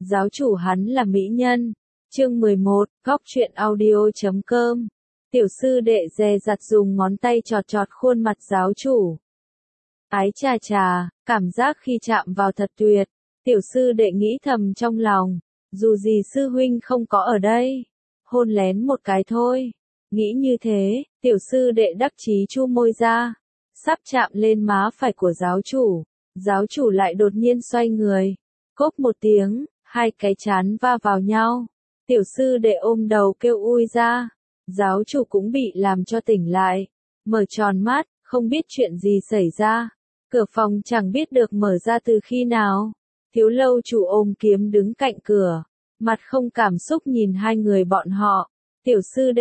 giáo chủ hắn là mỹ nhân. Chương 11, góc truyện audio.com. Tiểu sư đệ dè dặt dùng ngón tay chọt chọt khuôn mặt giáo chủ. Ái chà chà, cảm giác khi chạm vào thật tuyệt. Tiểu sư đệ nghĩ thầm trong lòng, dù gì sư huynh không có ở đây, hôn lén một cái thôi. Nghĩ như thế, tiểu sư đệ đắc chí chu môi ra, sắp chạm lên má phải của giáo chủ. Giáo chủ lại đột nhiên xoay người, cốp một tiếng, hai cái trán va vào nhau. Tiểu sư đệ ôm đầu kêu ui ra. Giáo chủ cũng bị làm cho tỉnh lại, mở tròn mắt, không biết chuyện gì xảy ra. Cửa phòng chẳng biết được mở ra từ khi nào. Thiếu lâu chủ ôm kiếm đứng cạnh cửa, mặt không cảm xúc nhìn hai người bọn họ. Tiểu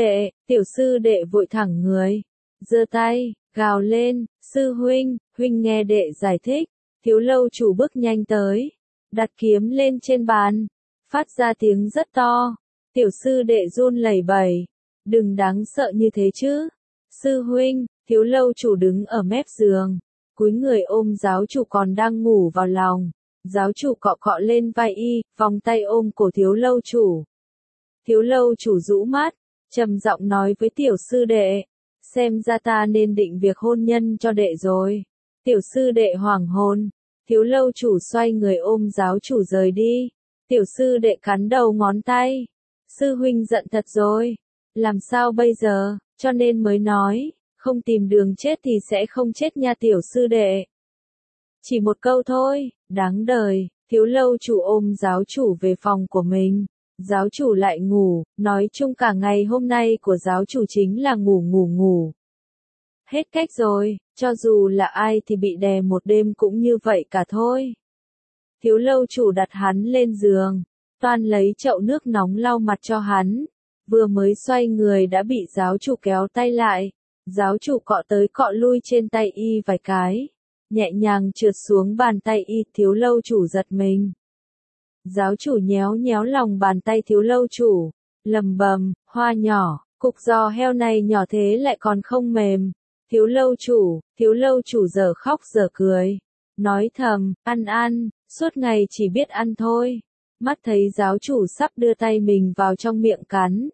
sư đệ vội thẳng người, giơ tay, gào lên, sư huynh, huynh nghe đệ giải thích. Thiếu lâu chủ bước nhanh tới, đặt kiếm lên trên bàn, phát ra tiếng rất to. Tiểu sư đệ run lẩy bẩy, đừng đáng sợ như thế chứ. Sư huynh, thiếu lâu chủ đứng ở mép giường, cúi người ôm giáo chủ còn đang ngủ vào lòng. Giáo chủ cọ cọ lên vai y, vòng tay ôm cổ thiếu lâu chủ. Thiếu lâu chủ rũ mắt, trầm giọng nói với tiểu sư đệ, xem ra ta nên định việc hôn nhân cho đệ rồi. Tiểu sư đệ hoảng hồn, thiếu lâu chủ xoay người ôm giáo chủ rời đi. Tiểu sư đệ cắn đầu ngón tay, sư huynh giận thật rồi, làm sao bây giờ, cho nên mới nói, không tìm đường chết thì sẽ không chết nha tiểu sư đệ. Chỉ một câu thôi, đáng đời. Thiếu lâu chủ ôm giáo chủ về phòng của mình. Giáo chủ lại ngủ, nói chung cả ngày hôm nay của giáo chủ chính là ngủ. Hết cách rồi, cho dù là ai thì bị đè một đêm cũng như vậy cả thôi. Thiếu lâu chủ đặt hắn lên giường, toan lấy chậu nước nóng lau mặt cho hắn. Vừa mới xoay người đã bị giáo chủ kéo tay lại. Giáo chủ cọ tới cọ lui trên tay y vài cái, nhẹ nhàng trượt xuống bàn tay y. Thiếu lâu chủ giật mình. Giáo chủ nhéo nhéo lòng bàn tay thiếu lâu chủ, lầm bầm, hoa nhỏ, cục giò heo này nhỏ thế lại còn không mềm. Thiếu lâu chủ giờ khóc giờ cười, nói thầm, ăn, suốt ngày chỉ biết ăn thôi. Mắt thấy giáo chủ sắp đưa tay mình vào trong miệng cắn,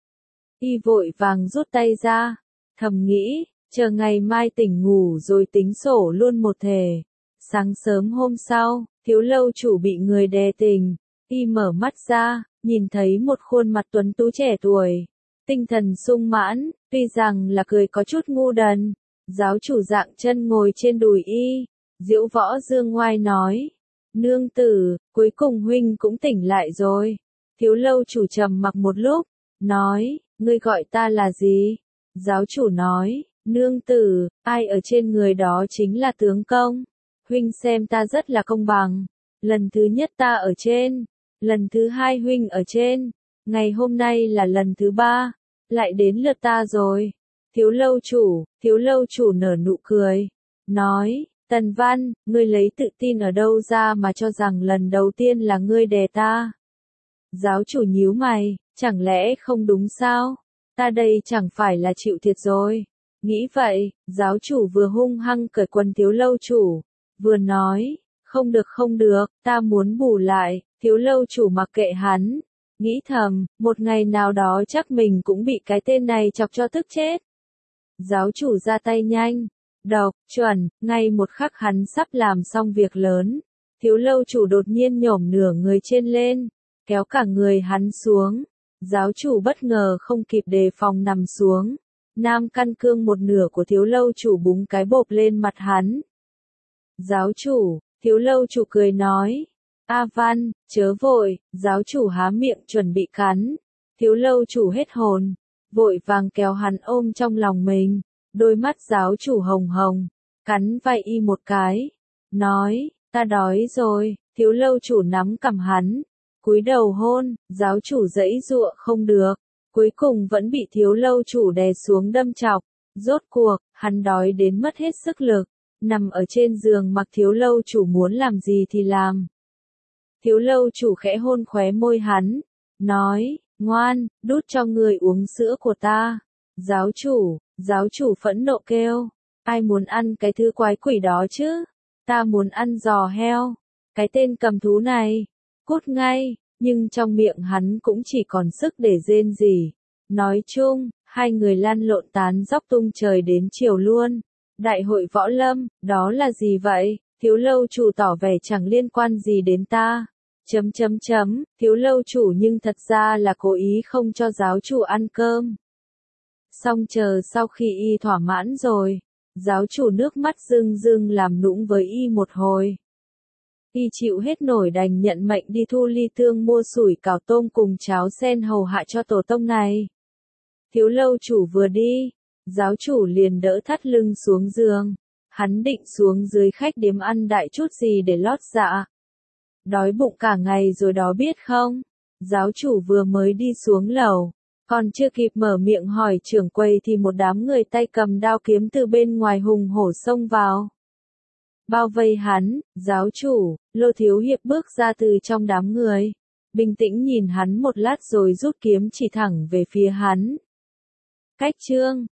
y vội vàng rút tay ra, thầm nghĩ, chờ ngày mai tỉnh ngủ rồi tính sổ luôn một thể. Sáng sớm hôm sau, thiếu lâu chủ bị người đè tỉnh, y mở mắt ra, nhìn thấy một khuôn mặt tuấn tú trẻ tuổi, tinh thần sung mãn, tuy rằng là cười có chút ngu đần. Giáo chủ dạng chân ngồi trên đùi y, diễu võ dương ngoai nói, nương tử, cuối cùng huynh cũng tỉnh lại rồi. Thiếu lâu chủ trầm mặc một lúc, nói, ngươi gọi ta là gì? Giáo chủ nói, nương tử, ai ở trên người đó chính là tướng công. Huynh xem ta rất là công bằng. Lần thứ nhất ta ở trên, lần thứ hai huynh ở trên, ngày hôm nay là lần thứ ba, lại đến lượt ta rồi. Thiếu lâu chủ nở nụ cười, nói, Tần Văn, ngươi lấy tự tin ở đâu ra mà cho rằng lần đầu tiên là ngươi đè ta? Giáo chủ nhíu mày, chẳng lẽ không đúng sao? Ta đây chẳng phải là chịu thiệt rồi. Nghĩ vậy, giáo chủ vừa hung hăng cởi quần thiếu lâu chủ, vừa nói, không được, ta muốn bù lại. Thiếu lâu chủ mặc kệ hắn, nghĩ thầm, một ngày nào đó chắc mình cũng bị cái tên này chọc cho tức chết. Giáo chủ ra tay nhanh, độc, chuẩn, ngay một khắc hắn sắp làm xong việc lớn. Thiếu lâu chủ đột nhiên nhổm nửa người trên lên, kéo cả người hắn xuống. Giáo chủ bất ngờ không kịp đề phòng nằm xuống. Nam căn cương một nửa của thiếu lâu chủ búng cái bộp lên mặt hắn. Giáo chủ, thiếu lâu chủ cười nói, A Văn, chớ vội. Giáo chủ há miệng chuẩn bị cắn. Thiếu lâu chủ hết hồn, vội vàng kéo hắn ôm trong lòng mình. Đôi mắt giáo chủ hồng hồng, cắn vai y một cái, nói, ta đói rồi. Thiếu lâu chủ nắm cằm hắn, cúi đầu hôn. Giáo chủ giãy giụa không được, cuối cùng vẫn bị thiếu lâu chủ đè xuống đâm chọc. Rốt cuộc, hắn đói đến mất hết sức lực, nằm ở trên giường mặc thiếu lâu chủ muốn làm gì thì làm. Thiếu lâu chủ khẽ hôn khóe môi hắn, nói, ngoan, đút cho người uống sữa của ta. Giáo chủ phẫn nộ kêu, ai muốn ăn cái thứ quái quỷ đó chứ? Ta muốn ăn giò heo. Cái tên cầm thú này, cút ngay. nhưng trong miệng hắn cũng chỉ còn sức để rên rỉ. Nói chung, hai người lăn lộn tán dóc tung trời đến chiều luôn. Đại hội võ lâm, đó là gì vậy? Thiếu lâu chủ tỏ vẻ chẳng liên quan gì đến ta. Thiếu lâu chủ nhưng thật ra là cố ý không cho giáo chủ ăn cơm. Xong chờ sau khi y thỏa mãn rồi, giáo chủ nước mắt rưng rưng làm nũng với y một hồi. Y chịu hết nổi đành nhận mệnh đi thu ly thương mua sủi cảo tôm cùng cháo sen hầu hạ cho tổ tông này. Thiếu lâu chủ vừa đi, giáo chủ liền đỡ thắt lưng xuống giường. Hắn định xuống dưới khách điếm ăn đại chút gì để lót dạ. Đói bụng cả ngày rồi đó biết không? Giáo chủ vừa mới đi xuống lầu, còn chưa kịp mở miệng hỏi trưởng quầy thì một đám người tay cầm đao kiếm từ bên ngoài hùng hổ xông vào. Bao vây hắn, giáo chủ, Lô Thiếu Hiệp bước ra từ trong đám người. Bình tĩnh nhìn hắn một lát rồi rút kiếm chỉ thẳng về phía hắn. Cách chương